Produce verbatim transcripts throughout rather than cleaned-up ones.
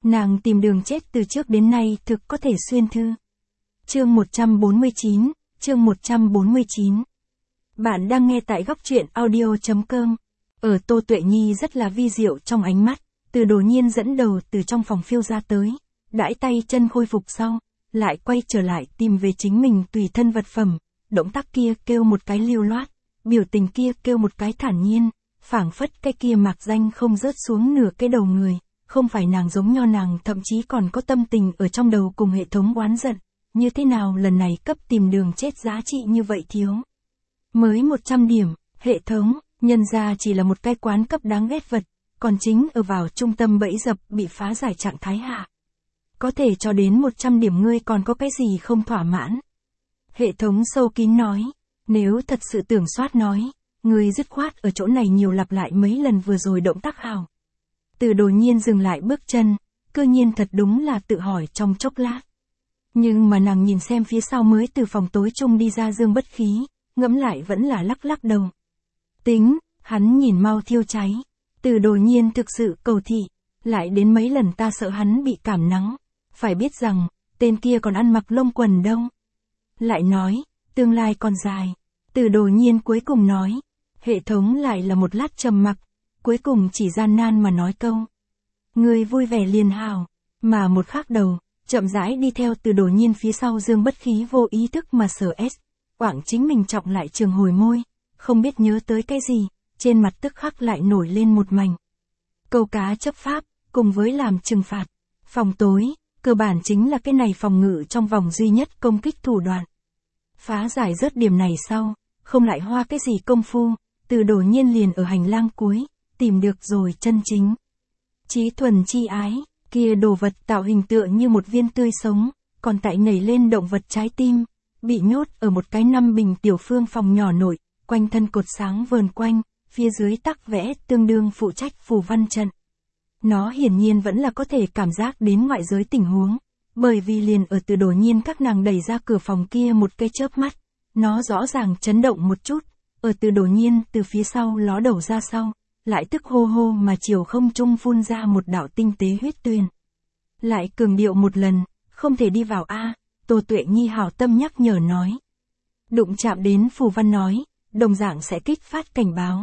Nàng tìm đường chết từ trước đến nay thực có thể xuyên thư. Chương một trăm bốn mươi chín, chương một trăm bốn mươi chín. Bạn đang nghe tại góc truyện audio.com. Ở Tô Tuệ Nhi rất là vi diệu trong ánh mắt, Từ Đồ Nhiên dẫn đầu từ trong phòng phiêu ra tới, đãi tay chân khôi phục sau, lại quay trở lại tìm về chính mình tùy thân vật phẩm, động tác kia kêu một cái lưu loát, biểu tình kia kêu một cái thản nhiên, phảng phất cái kia mạc danh không rớt xuống nửa cái đầu người, không phải nàng giống nho nàng thậm chí còn có tâm tình ở trong đầu cùng hệ thống oán giận, như thế nào lần này cấp tìm đường chết giá trị như vậy thiếu. Mới một trăm điểm, hệ thống, nhân ra chỉ là một cái quán cấp đáng ghét vật, còn chính ở vào trung tâm bẫy dập bị phá giải trạng thái hạ. Có thể cho đến một trăm điểm ngươi còn có cái gì không thỏa mãn. Hệ thống sâu kín nói, nếu thật sự tưởng soát nói, ngươi dứt khoát ở chỗ này nhiều lặp lại mấy lần vừa rồi động tác hào. Từ Đồ Nhiên dừng lại bước chân, cơ nhiên thật đúng là tự hỏi trong chốc lát. Nhưng mà nàng nhìn xem phía sau mới từ phòng tối chung đi ra Dương Bất Khí, ngẫm lại vẫn là lắc lắc đầu. Tính, hắn nhìn mau thiêu cháy. Từ Đồ Nhiên thực sự cầu thị, lại đến mấy lần ta sợ hắn bị cảm nắng. Phải biết rằng, tên kia còn ăn mặc lông quần đâu. Lại nói, tương lai còn dài. Từ Đồ Nhiên cuối cùng nói, hệ thống lại là một lát trầm mặc, cuối cùng chỉ gian nan mà nói câu. Người vui vẻ liền hào, mà một khắc đầu, chậm rãi đi theo Từ Đồ Nhiên phía sau Dương Bất Khí vô ý thức mà sở s, quảng chính mình trọng lại trường hồi môi, không biết nhớ tới cái gì, trên mặt tức khắc lại nổi lên một mảnh. Câu cá chấp pháp, cùng với làm trừng phạt, phòng tối, cơ bản chính là cái này phòng ngự trong vòng duy nhất công kích thủ đoạn. Phá giải rớt điểm này sau, không lại hoa cái gì công phu, Từ Đồ Nhiên liền ở hành lang cuối, tìm được rồi chân chính. Chí thuần chi ái, kia đồ vật tạo hình tựa như một viên tươi sống, còn tại nảy lên động vật trái tim, bị nhốt ở một cái năm bình tiểu phương phòng nhỏ nội, quanh thân cột sáng vờn quanh, phía dưới tắc vẽ tương đương phụ trách phù văn trận. Nó hiển nhiên vẫn là có thể cảm giác đến ngoại giới tình huống, bởi vì liền ở Từ Đồ Nhiên các nàng đẩy ra cửa phòng kia một cái chớp mắt, nó rõ ràng chấn động một chút, ở Từ Đồ Nhiên từ phía sau ló đầu ra sau, lại tức hô hô mà chiều không trung phun ra một đạo tinh tế huyết tuyền. Lại cường điệu một lần, không thể đi vào a, Tô Tuệ Nhi hảo tâm nhắc nhở nói. Đụng chạm đến phù văn nói, đồng dạng sẽ kích phát cảnh báo.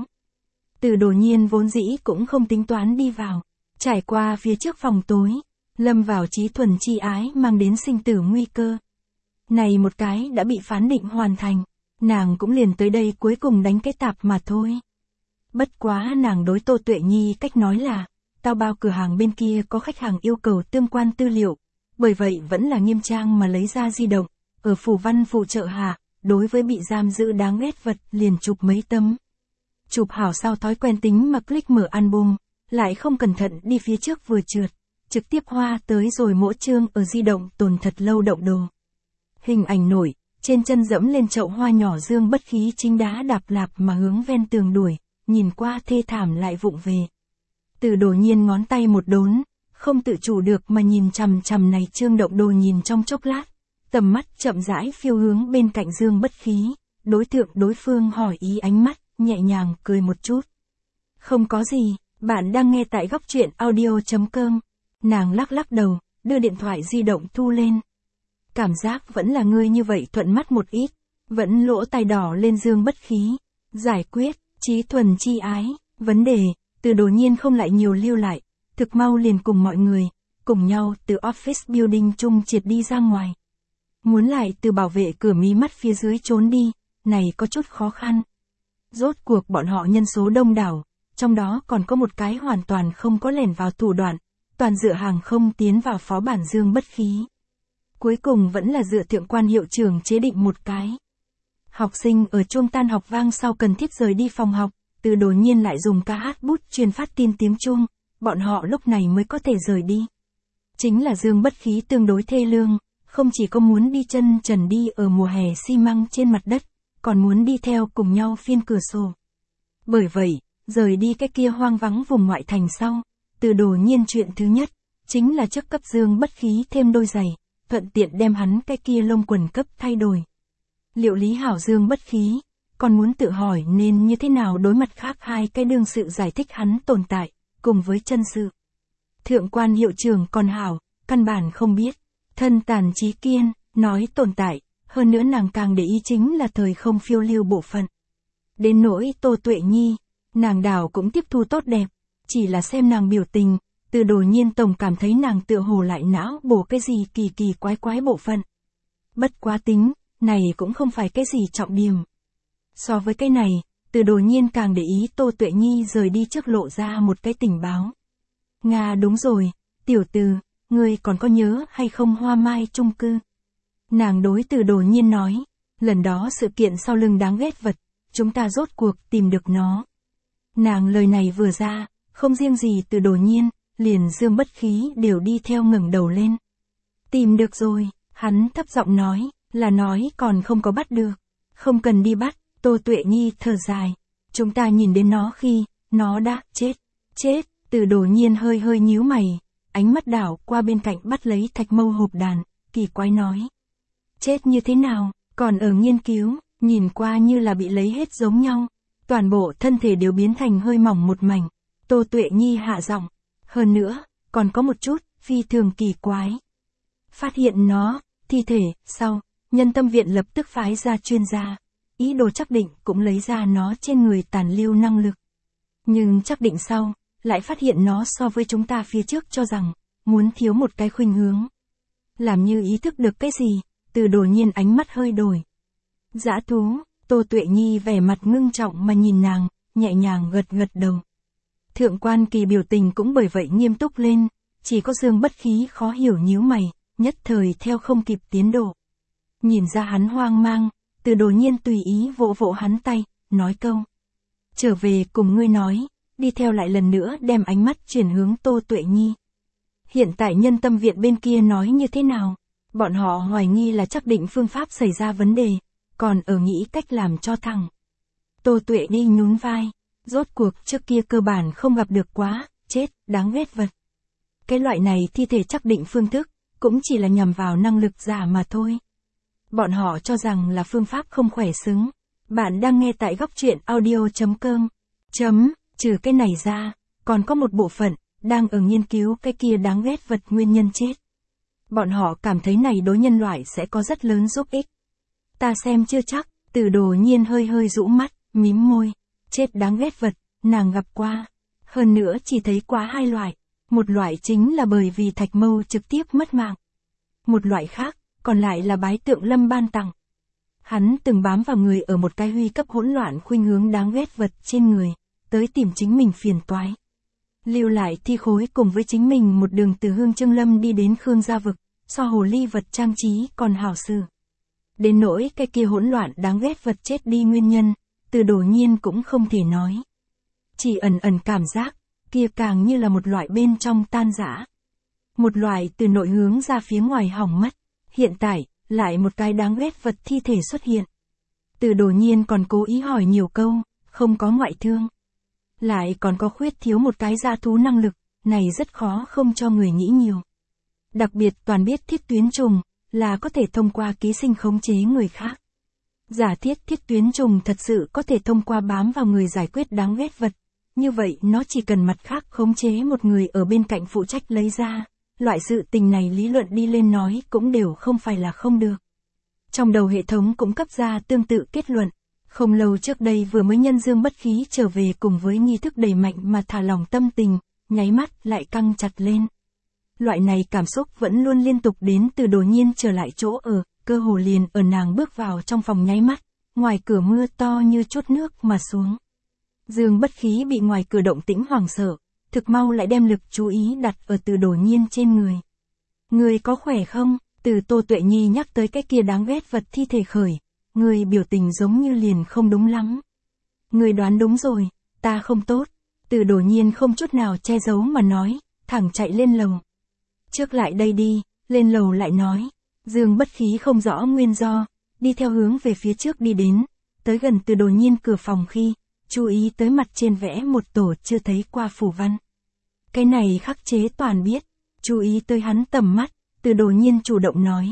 Từ Đồ Nhiên vốn dĩ cũng không tính toán đi vào, trải qua phía trước phòng tối, lâm vào chí thuần chi ái mang đến sinh tử nguy cơ. Này một cái đã bị phán định hoàn thành, nàng cũng liền tới đây cuối cùng đánh cái tạp mà thôi. Bất quá nàng đối Tô Tuệ Nhi cách nói là, tao bao cửa hàng bên kia có khách hàng yêu cầu tương quan tư liệu, bởi vậy vẫn là nghiêm trang mà lấy ra di động, ở phù văn phụ trợ hạ, đối với bị giam giữ đáng ghét vật liền chụp mấy tấm. Chụp hảo sau thói quen tính mà click mở album, lại không cẩn thận đi phía trước vừa trượt, trực tiếp hoa tới rồi mỗi chương ở di động tồn thật lâu động đồ. Hình ảnh nổi, trên chân dẫm lên chậu hoa nhỏ Dương Bất Khí chính đá đạp lạp mà hướng ven tường đuổi, nhìn qua thê thảm lại vụng về. Từ Đồ Nhiên ngón tay một đốn, không tự chủ được mà nhìn chằm chằm này chương động đồ nhìn trong chốc lát, tầm mắt chậm rãi phiêu hướng bên cạnh Dương Bất Khí, đối tượng đối phương hỏi ý ánh mắt, nhẹ nhàng cười một chút. Không có gì, bạn đang nghe tại góc truyện audio.com. Nàng lắc lắc đầu, đưa điện thoại di động thu lên. Cảm giác vẫn là ngươi như vậy thuận mắt một ít, vẫn lỗ tai đỏ lên Dương Bất Khí. Giải quyết, chí thuần chi ái, vấn đề, Từ Đồ Nhiên không lại nhiều lưu lại, thực mau liền cùng mọi người, cùng nhau từ office building chung triệt đi ra ngoài. Muốn lại từ bảo vệ cửa mí mắt phía dưới trốn đi, này có chút khó khăn. Rốt cuộc bọn họ nhân số đông đảo, trong đó còn có một cái hoàn toàn không có lẻn vào thủ đoạn, toàn dựa hàng không tiến vào phó bản Dương Bất Khí. Cuối cùng vẫn là dựa thượng quan hiệu trưởng chế định một cái. Học sinh ở chuông tan học vang sau cần thiết rời đi phòng học, Từ Đồ Nhiên lại dùng ca hát bút truyền phát tin tiếng chuông, bọn họ lúc này mới có thể rời đi. Chính là Dương Bất Khí tương đối thê lương, không chỉ có muốn đi chân trần đi ở mùa hè xi măng trên mặt đất, còn muốn đi theo cùng nhau phiên cửa sổ. Bởi vậy, rời đi cái kia hoang vắng vùng ngoại thành sau, Từ Đồ Nhiên chuyện thứ nhất, chính là trước cấp Dương Bất Khí thêm đôi giày, thuận tiện đem hắn cái kia lông quần cấp thay đổi. Liệu lý hảo Dương Bất Khí, còn muốn tự hỏi nên như thế nào đối mặt khác hai cái đương sự giải thích hắn tồn tại, cùng với chân sự. Thượng quan hiệu trưởng còn hảo, căn bản không biết. Thân tàn trí kiên, nói tồn tại, hơn nữa nàng càng để ý chính là thời không phiêu lưu bộ phận. Đến nỗi Tô Tuệ Nhi, nàng đảo cũng tiếp thu tốt đẹp, chỉ là xem nàng biểu tình, Từ Đồ Nhiên tổng cảm thấy nàng tựa hồ lại não bổ cái gì kỳ kỳ quái quái bộ phận. Bất quá tính, này cũng không phải cái gì trọng điểm. So với cái này, Từ Đồ Nhiên càng để ý Tô Tuệ Nhi rời đi trước lộ ra một cái tình báo. Nga đúng rồi, tiểu Từ, ngươi còn có nhớ hay không Hoa Mai chung cư? Nàng đối Từ Đồ Nhiên nói, lần đó sự kiện sau lưng đáng ghét vật, chúng ta rốt cuộc tìm được nó. Nàng lời này vừa ra, không riêng gì Từ Đồ Nhiên, liền Dương Bất Khí đều đi theo ngẩng đầu lên. Tìm được rồi, hắn thấp giọng nói, là nói còn không có bắt được. Không cần đi bắt, Tô Tuệ Nhi thở dài. Chúng ta nhìn đến nó khi, nó đã chết. Chết, Từ Đồ Nhiên hơi hơi nhíu mày, ánh mắt đảo qua bên cạnh bắt lấy thạch mâu hộp đàn, kỳ quái nói. Chết như thế nào, còn ở nghiên cứu, nhìn qua như là bị lấy hết giống nhau. Toàn bộ thân thể đều biến thành hơi mỏng một mảnh. Tô Tuệ Nhi hạ giọng. Hơn nữa, còn có một chút, phi thường kỳ quái. Phát hiện nó, thi thể, sau, Nhân Tâm Viện lập tức phái ra chuyên gia. Ý đồ chắc định cũng lấy ra nó trên người tàn lưu năng lực. Nhưng chắc định sau, lại phát hiện nó so với chúng ta phía trước cho rằng, muốn thiếu một cái khuynh hướng. Làm như ý thức được cái gì, Từ Đồ Nhiên ánh mắt hơi đổi. Dã thú, Tô Tuệ Nhi vẻ mặt ngưng trọng mà nhìn nàng, nhẹ nhàng gật gật đầu. Thượng quan Kỳ biểu tình cũng bởi vậy nghiêm túc lên, chỉ có Dương Bất Khí khó hiểu nhíu mày, nhất thời theo không kịp tiến độ. Nhìn ra hắn hoang mang, Từ Đồ Nhiên tùy ý vỗ vỗ hắn tay, nói câu. Trở về cùng ngươi nói, đi theo lại lần nữa đem ánh mắt chuyển hướng Tô Tuệ Nhi. Hiện tại Nhân Tâm Viện bên kia nói như thế nào? Bọn họ hoài nghi là chắc định phương pháp xảy ra vấn đề, còn ở nghĩ cách làm cho thẳng. Tô Tuệ Nhi nhún vai, rốt cuộc trước kia cơ bản không gặp được quá, chết, đáng ghét vật. Cái loại này thi thể chắc định phương thức, cũng chỉ là nhằm vào năng lực giả mà thôi. Bọn họ cho rằng là phương pháp không khỏe xứng. Bạn đang nghe tại góc truyện audio chấm com. Chấm, trừ cái này ra, còn có một bộ phận, đang ở nghiên cứu cái kia đáng ghét vật nguyên nhân chết. Bọn họ cảm thấy này đối nhân loại sẽ có rất lớn giúp ích. Ta xem chưa chắc, Từ Đồ Nhiên hơi hơi rũ mắt, mím môi. Chết đáng ghét vật, nàng gặp qua. Hơn nữa chỉ thấy quá hai loại. Một loại chính là bởi vì thạch mâu trực tiếp mất mạng. Một loại khác, còn lại là bái tượng lâm ban tặng. Hắn từng bám vào người ở một cái huy cấp hỗn loạn khuynh hướng đáng ghét vật trên người, tới tìm chính mình phiền toái. Lưu lại thi khối cùng với chính mình một đường từ Hương Trương Lâm đi đến Khương Gia Vực, so hồ ly vật trang trí còn hảo sự. Đến nỗi cái kia hỗn loạn đáng ghét vật chết đi nguyên nhân, Từ Đồ Nhiên cũng không thể nói. Chỉ ẩn ẩn cảm giác, kia càng như là một loại bên trong tan rã. Một loại từ nội hướng ra phía ngoài hỏng mất. Hiện tại, lại một cái đáng ghét vật thi thể xuất hiện. Từ Đồ Nhiên còn cố ý hỏi nhiều câu, không có ngoại thương. Lại còn có khuyết thiếu một cái dã thú năng lực, này rất khó không cho người nghĩ nhiều. Đặc biệt toàn biết thiết tuyến trùng, là có thể thông qua ký sinh khống chế người khác. Giả thiết thiết tuyến trùng thật sự có thể thông qua bám vào người giải quyết đáng ghét vật. Như vậy nó chỉ cần mặt khác khống chế một người ở bên cạnh phụ trách lấy ra. Loại sự tình này lý luận đi lên nói cũng đều không phải là không được. Trong đầu hệ thống cũng cấp ra tương tự kết luận. Không lâu trước đây vừa mới nhân Dương Bất Khí trở về cùng với nghi thức đầy mạnh mà thả lỏng tâm tình, nháy mắt lại căng chặt lên. Loại này cảm xúc vẫn luôn liên tục đến Từ Đồ Nhiên trở lại chỗ ở, cơ hồ liền ở nàng bước vào trong phòng nháy mắt, ngoài cửa mưa to như chút nước mà xuống. Dương Bất Khí bị ngoài cửa động tĩnh hoảng sợ, thực mau lại đem lực chú ý đặt ở Từ Đồ Nhiên trên người. Người có khỏe không? Từ Tô Tuệ Nhi nhắc tới cái kia đáng ghét vật thi thể khởi, người biểu tình giống như liền không đúng lắm. Người đoán đúng rồi, ta không tốt. Từ Đồ Nhiên không chút nào che giấu mà nói, thẳng chạy lên lầu. Trước lại đây đi, lên lầu lại nói. Dương Bất Khí không rõ nguyên do, đi theo hướng về phía trước đi đến, tới gần Từ Đồ Nhiên cửa phòng khi, chú ý tới mặt trên vẽ một tổ chưa thấy qua phù văn. Cái này khắc chế toàn biết, chú ý tới hắn tầm mắt, Từ Đồ Nhiên chủ động nói.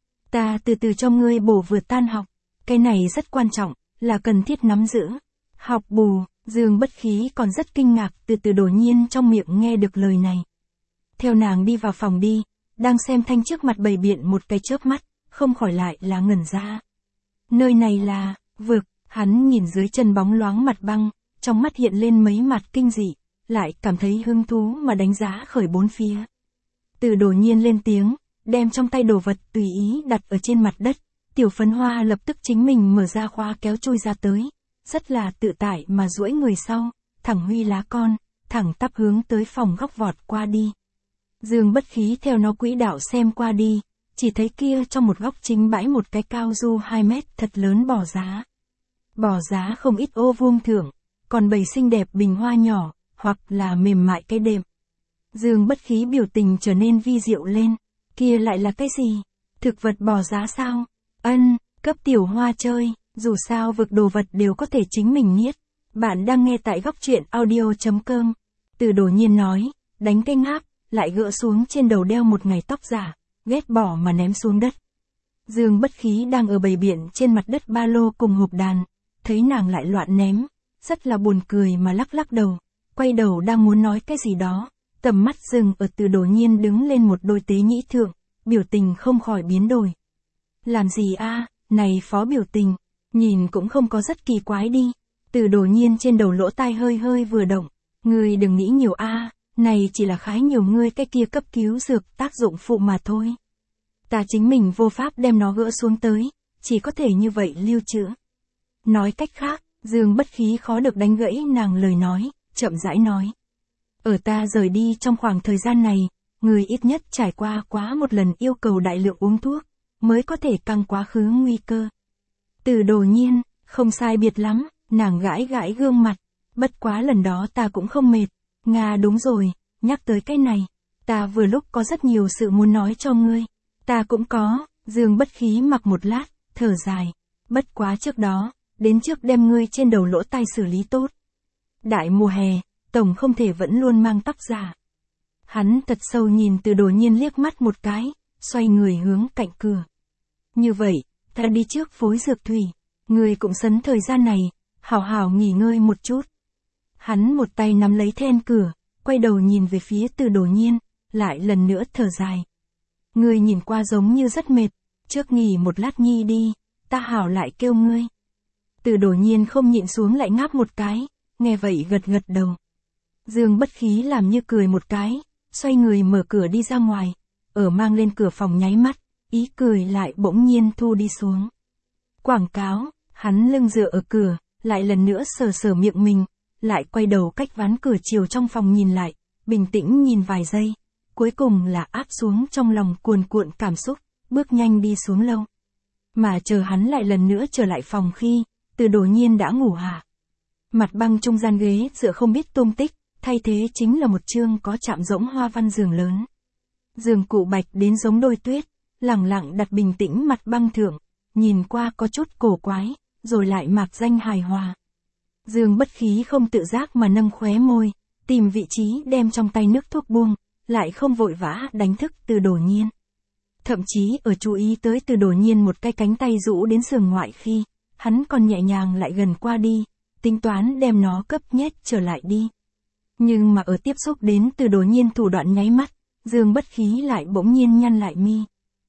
Ta từ từ cho ngươi bổ vừa tan học, cái này rất quan trọng, là cần thiết nắm giữ. Học bù, Dương Bất Khí còn rất kinh ngạc từ Từ Đồ Nhiên trong miệng nghe được lời này. theo nàng đi vào phòng đi, đang xem thanh trước mặt bày biện một cái chớp mắt, không khỏi lại là ngẩn ra. Nơi này là, vực, hắn nhìn dưới chân bóng loáng mặt băng, trong mắt hiện lên mấy mặt kinh dị, lại cảm thấy hứng thú mà đánh giá khởi bốn phía. Từ Đồ Nhiên lên tiếng, đem trong tay đồ vật tùy ý đặt ở trên mặt đất, Tiểu Phấn Hoa lập tức chính mình mở ra khóa kéo chui ra tới, rất là tự tại mà duỗi người sau, thẳng huy lá con, thẳng tắp hướng tới phòng góc vọt qua đi. Dương Bất Khí theo nó quỹ đạo xem qua đi, chỉ thấy kia trong một góc chính bãi một cái cao du hai mét thật lớn bò giá. Bò giá không ít ô vuông thưởng, còn bầy xinh đẹp bình hoa nhỏ, hoặc là mềm mại cây đệm. Dương Bất Khí biểu tình trở nên vi diệu lên, kia lại là cái gì? Thực vật bò giá sao? Ân, cấp Tiểu Hoa chơi, dù sao vực đồ vật đều có thể chính mình niết. Bạn đang nghe tại góc truyện audio chấm com. Từ Đồ Nhiên nói, đánh cái ngáp, lại gỡ xuống trên đầu đeo một ngày tóc giả, ghét bỏ mà ném xuống đất. Dương Bất Khí đang ở bầy biện trên mặt đất ba lô cùng hộp đàn, thấy nàng lại loạn ném, rất là buồn cười mà lắc lắc đầu, quay đầu đang muốn nói cái gì đó, tầm mắt dừng ở Từ Đồ Nhiên đứng lên một đôi tế nhĩ thượng, biểu tình không khỏi biến đổi. Làm gì a, này phó biểu tình, nhìn cũng không có rất kỳ quái đi. Từ Đồ Nhiên trên đầu lỗ tai hơi hơi vừa động, ngươi đừng nghĩ nhiều a, này chỉ là khái nhiều ngươi cái kia cấp cứu dược tác dụng phụ mà thôi. Ta chính mình vô pháp đem nó gỡ xuống tới, chỉ có thể như vậy lưu trữ. Nói cách khác, Dương Bất Khí khó được đánh gãy nàng lời nói, chậm rãi nói. Ở ta rời đi trong khoảng thời gian này, người ít nhất trải qua quá một lần yêu cầu đại lượng uống thuốc, mới có thể căng quá khứ nguy cơ. Từ Đồ Nhiên, không sai biệt lắm, nàng gãi gãi gương mặt, bất quá lần đó ta cũng không mệt. Nga đúng rồi, nhắc tới cái này, ta vừa lúc có rất nhiều sự muốn nói cho ngươi. Ta cũng có, Dương Bất Khí mặc một lát, thở dài, bất quá trước đó, đến trước đem ngươi trên đầu lỗ tai xử lý tốt. Đại mùa hè, tổng không thể vẫn luôn mang tóc giả. Hắn thật sâu nhìn Từ Đồ Nhiên liếc mắt một cái, xoay người hướng cạnh cửa. Như vậy, ta đi trước phối dược thủy, ngươi cũng sấn thời gian này, hảo hảo nghỉ ngơi một chút. Hắn một tay nắm lấy then cửa, quay đầu nhìn về phía Từ Đồ Nhiên, lại lần nữa thở dài. Ngươi nhìn qua giống như rất mệt, trước nghỉ một lát nhi đi, ta hảo lại kêu ngươi. Từ Đồ Nhiên không nhịn xuống lại ngáp một cái, nghe vậy gật gật đầu. Dương Bất Khí làm như cười một cái, xoay người mở cửa đi ra ngoài, ở mang lên cửa phòng nháy mắt, ý cười lại bỗng nhiên thu đi xuống. Quảng cáo, hắn lưng dựa ở cửa, lại lần nữa sờ sờ miệng mình, lại quay đầu cách ván cửa chiều trong phòng nhìn lại, bình tĩnh nhìn vài giây, cuối cùng là áp xuống trong lòng cuồn cuộn cảm xúc, bước nhanh đi xuống lâu. Mà chờ hắn lại lần nữa trở lại phòng khi, Từ Đồ Nhiên đã ngủ hạ. Mặt băng trung gian ghế dựa không biết tung tích, thay thế chính là một chương có chạm rỗng hoa văn giường lớn. Giường cụ bạch đến giống đôi tuyết, lẳng lặng đặt bình tĩnh mặt băng thượng, nhìn qua có chút cổ quái, rồi lại mạc danh hài hòa. Dương Bất Khí không tự giác mà nâng khóe môi, tìm vị trí đem trong tay nước thuốc buông, lại không vội vã đánh thức Từ Đồ Nhiên. Thậm chí ở chú ý tới Từ Đồ Nhiên một cái cánh tay rũ đến sườn ngoại khi, hắn còn nhẹ nhàng lại gần qua đi, tính toán đem nó cấp nhét trở lại đi. Nhưng mà ở tiếp xúc đến Từ Đồ Nhiên thủ đoạn nháy mắt, Dương Bất Khí lại bỗng nhiên nhăn lại mi.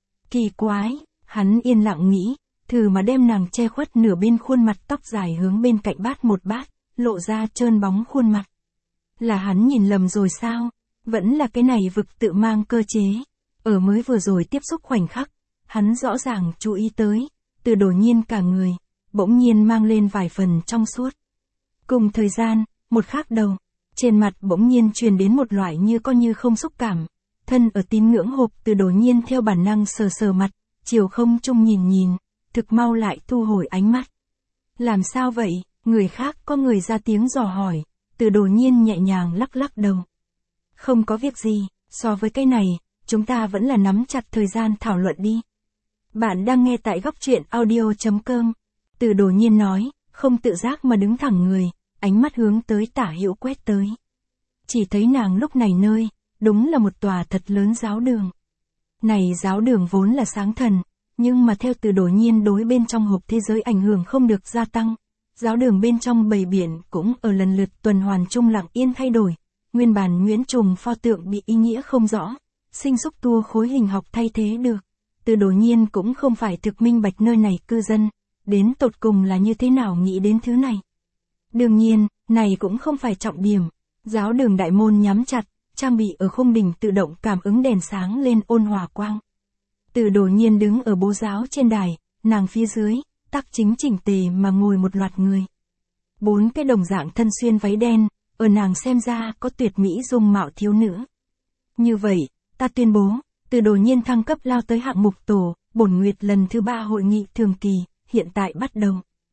Kỳ quái, hắn yên lặng nghĩ, thử mà đem nàng che khuất nửa bên khuôn mặt tóc dài hướng bên cạnh bát một bát, lộ ra trơn bóng khuôn mặt. Là hắn nhìn lầm rồi sao? Vẫn là cái này vực tự mang cơ chế. Ở mới vừa rồi tiếp xúc khoảnh khắc, hắn rõ ràng chú ý tới, Từ Đồ Nhiên cả người, bỗng nhiên mang lên vài phần trong suốt. Cùng thời gian, một khắc đầu, trên mặt bỗng nhiên truyền đến một loại như có như không xúc cảm. Thân ở tín ngưỡng hộp Từ Đồ Nhiên theo bản năng sờ sờ mặt, chiều không trung nhìn nhìn, thực mau lại thu hồi ánh mắt. Làm sao vậy? Người khác có người ra tiếng dò hỏi, Từ Đồ Nhiên nhẹ nhàng lắc lắc đầu. Không có việc gì, so với cái này, chúng ta vẫn là nắm chặt thời gian thảo luận đi. Bạn đang nghe tại góc truyện audio chấm com. Từ Đồ Nhiên nói, không tự giác mà đứng thẳng người, ánh mắt hướng tới tả hữu quét tới. Chỉ thấy nàng lúc này nơi, đúng là một tòa thật lớn giáo đường. Này giáo đường vốn là sáng thần, nhưng mà theo Từ Đồ Nhiên đối bên trong hộp thế giới ảnh hưởng không được gia tăng. Giáo đường bên trong bầy biển cũng ở lần lượt tuần hoàn chung lặng yên thay đổi, nguyên bản nhuyễn trùng pho tượng bị ý nghĩa không rõ, sinh xúc tua khối hình học thay thế được. Từ Đồ Nhiên cũng không phải thực minh bạch nơi này cư dân, đến tột cùng là như thế nào nghĩ đến thứ này. Đương nhiên, này cũng không phải trọng điểm, giáo đường đại môn nhắm chặt, trang bị ở khung đỉnh tự động cảm ứng đèn sáng lên ôn hòa quang. Từ Đồ Nhiên đứng ở bố giáo trên đài, nàng phía dưới, tắc chính chỉnh tề mà ngồi một loạt người. Bốn cái đồng dạng thân xuyên váy đen, ở nàng xem ra có tuyệt mỹ dung mạo thiếu nữ. Như vậy, ta tuyên bố, Từ Đồ Nhiên thăng cấp lao tới hạng mục tổ, bổn nguyệt lần thứ ba hội nghị thường kỳ, hiện tại bắt đầu.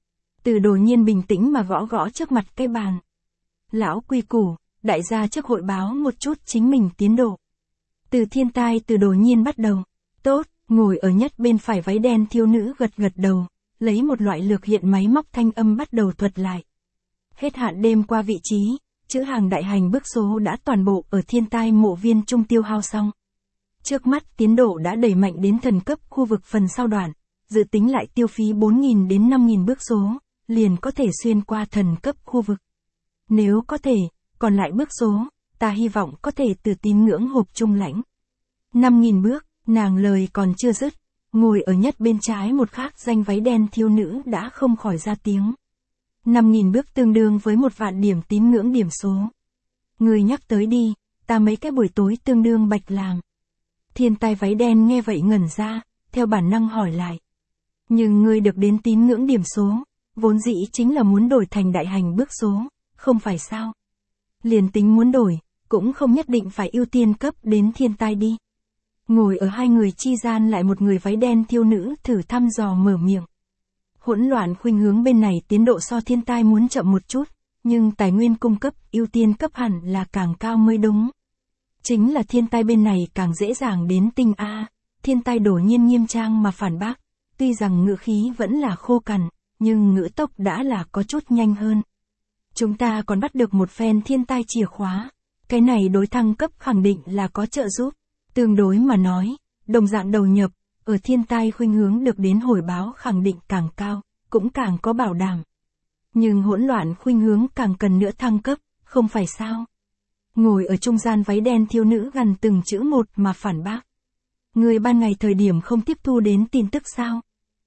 Từ Đồ Nhiên bình tĩnh mà gõ gõ trước mặt cái bàn. Lão quy củ, đại gia trước hội báo một chút chính mình tiến độ. Từ Thiên Tai Từ Đồ Nhiên bắt đầu. Tốt, ngồi ở nhất bên phải váy đen thiếu nữ gật gật đầu, lấy một loại lược hiện máy móc thanh âm bắt đầu thuật lại. Hết hạn đêm qua vị trí, chữ hàng đại hành bước số đã toàn bộ ở Thiên Tai mộ viên trung tiêu hao xong. Trước mắt tiến độ đã đẩy mạnh đến thần cấp khu vực phần sau đoạn, dự tính lại tiêu phí bốn nghìn đến năm nghìn bước số, liền có thể xuyên qua thần cấp khu vực. Nếu có thể, còn lại bước số, ta hy vọng có thể từ tín ngưỡng hộp trung lãnh. năm nghìn bước, nàng lời còn chưa dứt, ngồi ở nhất bên trái một khác danh váy đen thiếu nữ đã không khỏi ra tiếng. năm nghìn bước tương đương với một vạn điểm tín ngưỡng điểm số. Người nhắc tới đi, ta mấy cái buổi tối tương đương bạch làm. Thiên Tai váy đen nghe vậy ngẩn ra, theo bản năng hỏi lại. Nhưng ngươi được đến tín ngưỡng điểm số, vốn dĩ chính là muốn đổi thành đại hành bước số, không phải sao? Liền tính muốn đổi, cũng không nhất định phải ưu tiên cấp đến Thiên Tai đi. Ngồi ở hai người chi gian lại một người váy đen thiếu nữ thử thăm dò mở miệng. Hỗn loạn khuynh hướng bên này tiến độ so Thiên Tai muốn chậm một chút, nhưng tài nguyên cung cấp ưu tiên cấp hẳn là càng cao mới đúng. Chính là Thiên Tai bên này càng dễ dàng đến tinh A, Thiên Tai Đổ Nhiên nghiêm trang mà phản bác, tuy rằng ngữ khí vẫn là khô cằn, nhưng ngữ tốc đã là có chút nhanh hơn. Chúng ta còn bắt được một phen Thiên Tai chìa khóa, cái này đối thăng cấp khẳng định là có trợ giúp, tương đối mà nói, đồng dạng đầu nhập, ở Thiên Tai khuynh hướng được đến hồi báo khẳng định càng cao, cũng càng có bảo đảm. Nhưng hỗn loạn khuynh hướng càng cần nữa thăng cấp, không phải sao? Ngồi ở trung gian váy đen thiếu nữ gần từng chữ một mà phản bác. Người ban ngày thời điểm không tiếp thu đến tin tức sao?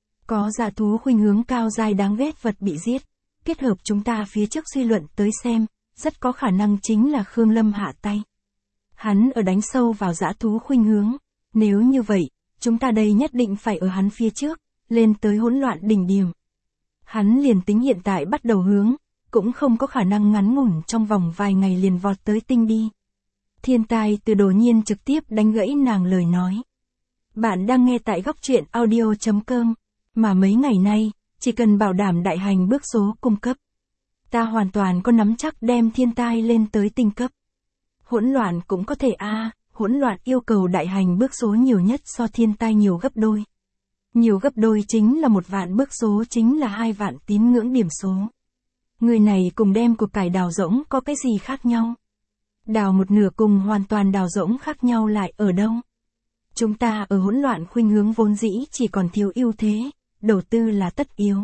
Có dạ thú khuynh hướng cao dài đáng ghét vật bị giết, kết hợp chúng ta phía trước suy luận tới xem, rất có khả năng chính là Khương Lâm hạ tay. Hắn ở đánh sâu vào dã thú khuynh hướng, nếu như vậy, chúng ta đây nhất định phải ở hắn phía trước, lên tới hỗn loạn đỉnh điểm. Hắn liền tính hiện tại bắt đầu hướng, cũng không có khả năng ngắn ngủn trong vòng vài ngày liền vọt tới tinh đi. Thiên Tai Từ Đồ Nhiên trực tiếp đánh gãy nàng lời nói. Bạn đang nghe tại góc truyện audio chấm com, mà mấy ngày nay, chỉ cần bảo đảm đại hành bước số cung cấp. Ta hoàn toàn có nắm chắc đem Thiên Tai lên tới tinh cấp. Hỗn loạn cũng có thể a à, hỗn loạn yêu cầu đại hành bước số nhiều nhất so Thiên Tai nhiều gấp đôi. Nhiều gấp đôi chính là một vạn bước số chính là hai vạn tín ngưỡng điểm số. Người này cùng đem cuộc cải đào rỗng có cái gì khác nhau? Đào một nửa cùng hoàn toàn đào rỗng khác nhau lại ở đâu? Chúng ta ở hỗn loạn khuynh hướng vốn dĩ chỉ còn thiếu ưu thế, đầu tư là tất yếu.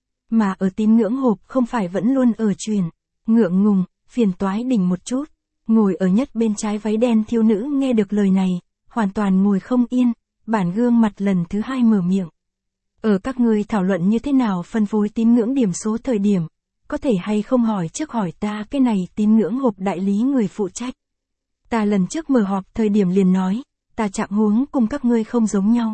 Mà ở tín ngưỡng hộp không phải vẫn luôn ở truyền, ngượng ngùng, phiền toái đỉnh một chút. Ngồi ở nhất bên trái váy đen thiếu nữ nghe được lời này, hoàn toàn ngồi không yên, bản gương mặt lần thứ hai mở miệng. Ở các ngươi thảo luận như thế nào phân phối tín ngưỡng điểm số thời điểm, có thể hay không hỏi trước hỏi ta cái này tín ngưỡng hộp đại lý người phụ trách. Ta lần trước mở họp thời điểm liền nói, ta trạng huống cùng các ngươi không giống nhau.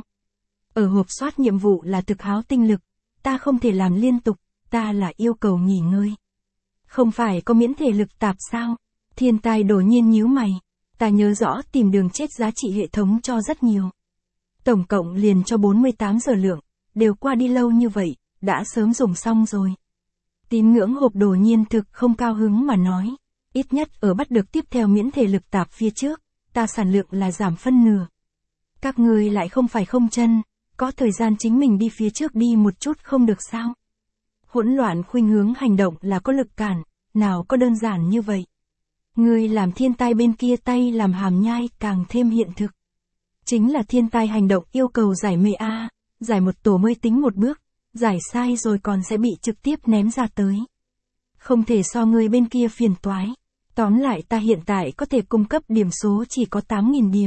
Ở hộp soát nhiệm vụ là thực háo tinh lực, ta không thể làm liên tục, ta là yêu cầu nghỉ ngơi. Không phải có miễn thể lực tạp sao? Thiên Tai Đổ Nhiên nhíu mày, ta nhớ rõ tìm đường chết giá trị hệ thống cho rất nhiều. Tổng cộng liền cho bốn mươi tám giờ lượng, đều qua đi lâu như vậy, đã sớm dùng xong rồi. Tín ngưỡng hộp Đổ Nhiên thực không cao hứng mà nói, ít nhất ở bắt được tiếp theo miễn thể lực tạp phía trước, ta sản lượng là giảm phân nửa. Các ngươi lại không phải không chân, có thời gian chính mình đi phía trước đi một chút không được sao? Hỗn loạn khuynh hướng hành động là có lực cản, nào có đơn giản như vậy. Ngươi làm Thiên Tai bên kia tay làm hàm nhai càng thêm hiện thực. Chính là Thiên Tai hành động yêu cầu giải mê A, giải một tổ mới tính một bước, giải sai rồi còn sẽ bị trực tiếp ném ra tới. Không thể so ngươi bên kia phiền toái. Tóm lại ta hiện tại có thể cung cấp điểm số chỉ có tám nghìn điểm.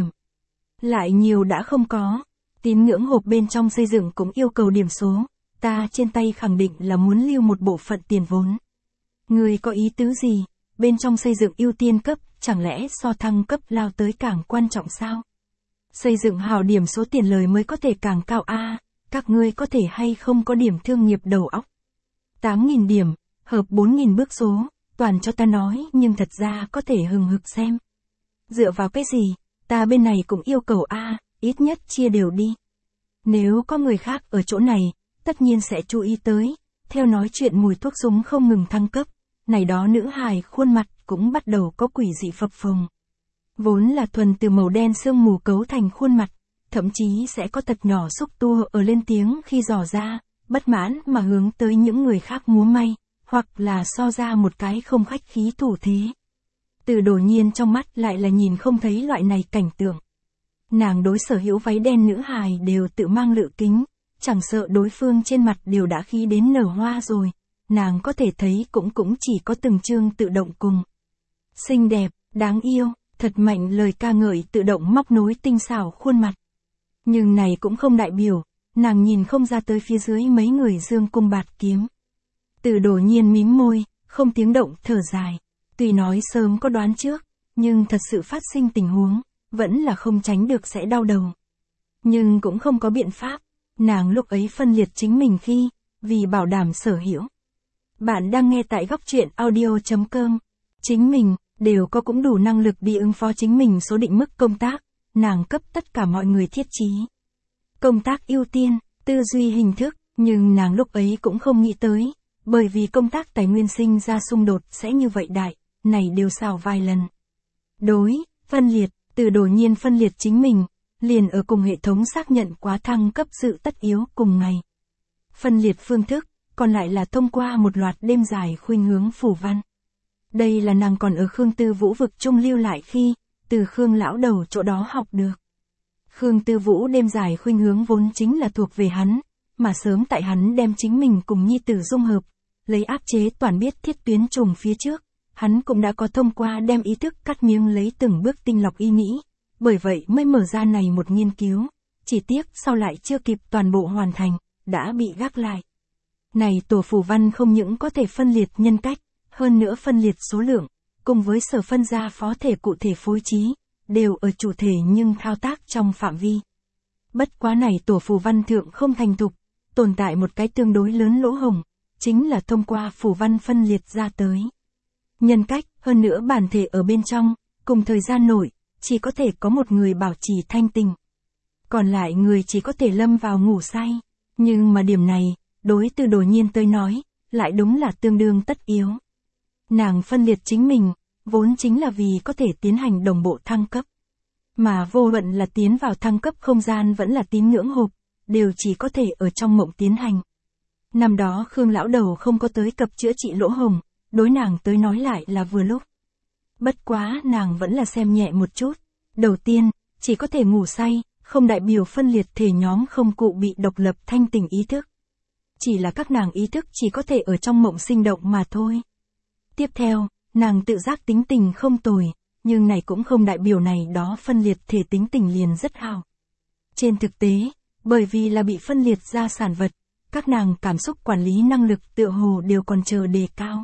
Lại nhiều đã không có. Tín ngưỡng hộp bên trong xây dựng cũng yêu cầu điểm số. Ta trên tay khẳng định là muốn lưu một bộ phận tiền vốn. Người có ý tứ gì? Bên trong xây dựng ưu tiên cấp, chẳng lẽ so thăng cấp lao tới càng quan trọng sao? Xây dựng hào điểm số tiền lời mới có thể càng cao a. À, các ngươi có thể hay không có điểm thương nghiệp đầu óc. tám nghìn điểm, hợp bốn nghìn bước số, toàn cho ta nói nhưng thật ra có thể hừng hực xem. Dựa vào cái gì, ta bên này cũng yêu cầu a, à, ít nhất chia đều đi. Nếu có người khác ở chỗ này, tất nhiên sẽ chú ý tới, theo nói chuyện mùi thuốc súng không ngừng thăng cấp, này đó nữ hài khuôn mặt cũng bắt đầu có quỷ dị phập phồng. Vốn là thuần từ màu đen sương mù cấu thành khuôn mặt, thậm chí sẽ có thật nhỏ xúc tua ở lên tiếng khi dò ra, bất mãn mà hướng tới những người khác múa may, hoặc là so ra một cái không khách khí thủ thế. Từ Đổ Nhiên trong mắt lại là nhìn không thấy loại này cảnh tượng. Nàng đối sở hữu váy đen nữ hài đều tự mang lự kính, chẳng sợ đối phương trên mặt đều đã khí đến nở hoa rồi, nàng có thể thấy cũng cũng chỉ có từng chương tự động cùng. Xinh đẹp, đáng yêu, thật mạnh lời ca ngợi tự động móc nối tinh xảo khuôn mặt. Nhưng này cũng không đại biểu, nàng nhìn không ra tới phía dưới mấy người dương cung bạt kiếm. Từ Đổ Nhiên mím môi, không tiếng động thở dài. Tuy nói sớm có đoán trước, nhưng thật sự phát sinh tình huống, vẫn là không tránh được sẽ đau đầu. Nhưng cũng không có biện pháp, nàng lúc ấy phân liệt chính mình khi, vì bảo đảm sở hữu. Bạn đang nghe tại góc truyện audio chấm com. Chính mình, đều có cũng đủ năng lực đi ứng phó chính mình số định mức công tác, nàng cấp tất cả mọi người thiết chí. Công tác ưu tiên, tư duy hình thức, nhưng nàng lúc ấy cũng không nghĩ tới, bởi vì công tác tài nguyên sinh ra xung đột sẽ như vậy đại, này đều xào vài lần. Đối, phân liệt, Từ Đổ Nhiên phân liệt chính mình, liền ở cùng hệ thống xác nhận quá thăng cấp sự tất yếu cùng ngày. Phân liệt phương thức, còn lại là thông qua một loạt đêm dài khuynh hướng phủ văn. Đây là nàng còn ở Khương Tư Vũ vực trung lưu lại khi, từ Khương lão đầu chỗ đó học được. Khương Tư Vũ đêm dài khuynh hướng vốn chính là thuộc về hắn, mà sớm tại hắn đem chính mình cùng nhi tử dung hợp, lấy áp chế toàn biết thiết tuyến trùng phía trước, hắn cũng đã có thông qua đem ý thức cắt miếng lấy từng bước tinh lọc ý nghĩ, bởi vậy mới mở ra này một nghiên cứu, chỉ tiếc sau lại chưa kịp toàn bộ hoàn thành, đã bị gác lại. Này tổ phù văn không những có thể phân liệt nhân cách, hơn nữa phân liệt số lượng, cùng với sở phân ra phó thể cụ thể phối trí, đều ở chủ thể nhưng thao tác trong phạm vi. Bất quá này tổ phù văn thượng không thành thục, tồn tại một cái tương đối lớn lỗ hổng, chính là thông qua phù văn phân liệt ra tới. Nhân cách, hơn nữa bản thể ở bên trong, cùng thời gian nội, chỉ có thể có một người bảo trì thanh tình. Còn lại người chỉ có thể lâm vào ngủ say. Nhưng mà điểm này, đối Từ Đổ Nhiên tới nói, lại đúng là tương đương tất yếu. Nàng phân liệt chính mình, vốn chính là vì có thể tiến hành đồng bộ thăng cấp. Mà vô luận là tiến vào thăng cấp không gian vẫn là tín ngưỡng hộp, đều chỉ có thể ở trong mộng tiến hành. Năm đó Khương lão đầu không có tới cập chữa trị lỗ hổng, đối nàng tới nói lại là vừa lúc. Bất quá nàng vẫn là xem nhẹ một chút. Đầu tiên, chỉ có thể ngủ say, không đại biểu phân liệt thể nhóm không cụ bị độc lập thanh tỉnh ý thức. Chỉ là các nàng ý thức chỉ có thể ở trong mộng sinh động mà thôi. Tiếp theo, nàng tự giác tính tình không tồi, nhưng này cũng không đại biểu này đó phân liệt thể tính tình liền rất hào. Trên thực tế, bởi vì là bị phân liệt ra sản vật, các nàng cảm xúc quản lý năng lực tựa hồ đều còn chờ đề cao.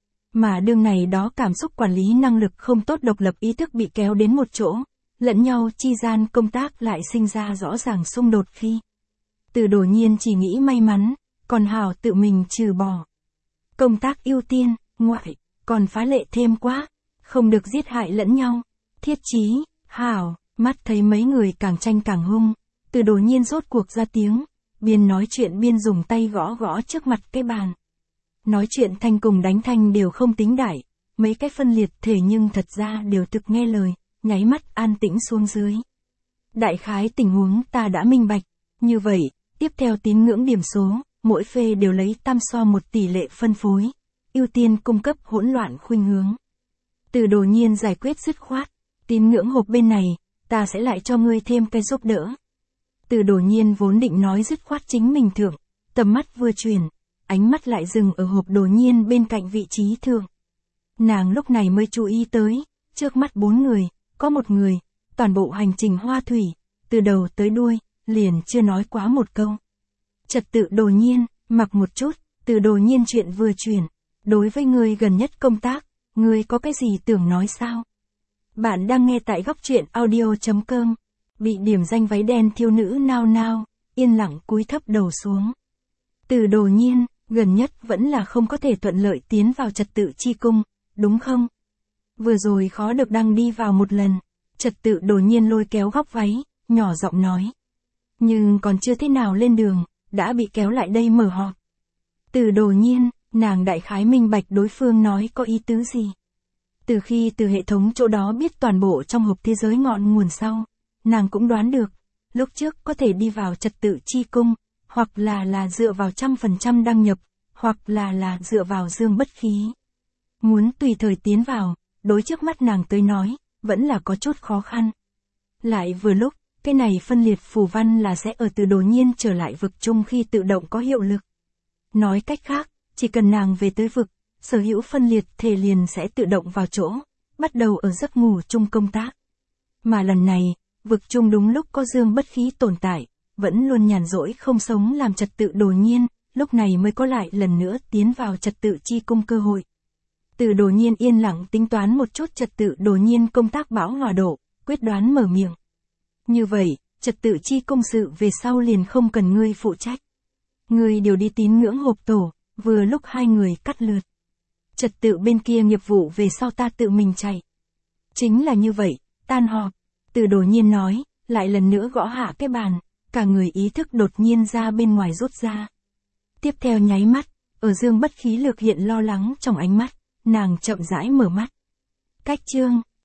Mà đương này đó cảm xúc quản lý năng lực không tốt độc lập ý thức bị kéo đến một chỗ, lẫn nhau chi gian công tác lại sinh ra rõ ràng xung đột khi. Từ Đổ Nhiên chỉ nghĩ may mắn, còn hào tự mình trừ bỏ. Công tác ưu tiên, ngoại, còn phá lệ thêm quá, không được giết hại lẫn nhau. Thiết chí, hảo, mắt thấy mấy người càng tranh càng hung, Từ Đổ Nhiên rốt cuộc ra tiếng, biên nói chuyện biên dùng tay gõ gõ trước mặt cái bàn. Nói chuyện thanh cùng đánh thanh đều không tính đại, mấy cái phân liệt thể nhưng thật ra đều thực nghe lời, nháy mắt an tĩnh xuống dưới. Đại khái tình huống ta đã minh bạch, như vậy, tiếp theo tín ngưỡng điểm số, mỗi phê đều lấy tam so một tỷ lệ phân phối, ưu tiên cung cấp hỗn loạn khuynh hướng. Từ Đổ Nhiên giải quyết dứt khoát, tín ngưỡng hộp bên này, ta sẽ lại cho ngươi thêm cái giúp đỡ. Từ Đổ Nhiên vốn định nói dứt khoát chính mình thượng, tầm mắt vừa chuyển, ánh mắt lại dừng ở hộp Đổ Nhiên bên cạnh vị trí thượng. Nàng lúc này mới chú ý tới, trước mắt bốn người, có một người, toàn bộ hành trình hoa thủy, từ đầu tới đuôi, liền chưa nói quá một câu. Trật tự Đồ Nhiên, mặc một chút, từ Đồ Nhiên chuyện vừa chuyển, đối với người gần nhất công tác, người có cái gì tưởng nói sao? Bạn đang nghe tại góc truyện audio.com, bị điểm danh váy đen thiếu nữ nao nao, yên lặng cúi thấp đầu xuống. Từ Đồ Nhiên, gần nhất vẫn là không có thể thuận lợi tiến vào trật tự chi cung, đúng không? Vừa rồi khó được đăng đi vào một lần, trật tự Đồ Nhiên lôi kéo góc váy, nhỏ giọng nói. Nhưng còn chưa thế nào lên đường, đã bị kéo lại đây mở họp. Từ Đồ Nhiên, nàng đại khái minh bạch đối phương nói có ý tứ gì. Từ khi từ hệ thống chỗ đó biết toàn bộ trong hộp thế giới ngọn nguồn sau, nàng cũng đoán được, lúc trước có thể đi vào trật tự chi cung, hoặc là là dựa vào trăm phần trăm đăng nhập, hoặc là là dựa vào dương bất khí. Muốn tùy thời tiến vào, đối trước mắt nàng tới nói, vẫn là có chút khó khăn. Lại vừa lúc, cái này phân liệt phù văn là sẽ ở Từ Đồ Nhiên trở lại vực chung khi tự động có hiệu lực. Nói cách khác, chỉ cần nàng về tới vực, sở hữu phân liệt thể liền sẽ tự động vào chỗ, bắt đầu ở giấc ngủ chung công tác. Mà lần này, vực chung đúng lúc có dương bất khí tồn tại, vẫn luôn nhàn rỗi không sống làm trật tự Đồ Nhiên, lúc này mới có lại lần nữa tiến vào trật tự chi cung cơ hội. Từ Đồ Nhiên yên lặng tính toán một chút trật tự Đồ Nhiên công tác bão hòa độ, quyết đoán mở miệng. Như vậy, trật tự chi công sự về sau liền không cần ngươi phụ trách. Ngươi đều đi tín ngưỡng hộp tổ, vừa lúc hai người cắt lượt. Trật tự bên kia nghiệp vụ về sau ta tự mình chạy. Chính là như vậy, tan họp. Từ Đồ Nhiên nói, lại lần nữa gõ hạ cái bàn, cả người ý thức đột nhiên ra bên ngoài rút ra. Tiếp theo nháy mắt, ở dương bất khí lực hiện lo lắng trong ánh mắt, nàng chậm rãi mở mắt. Cách chương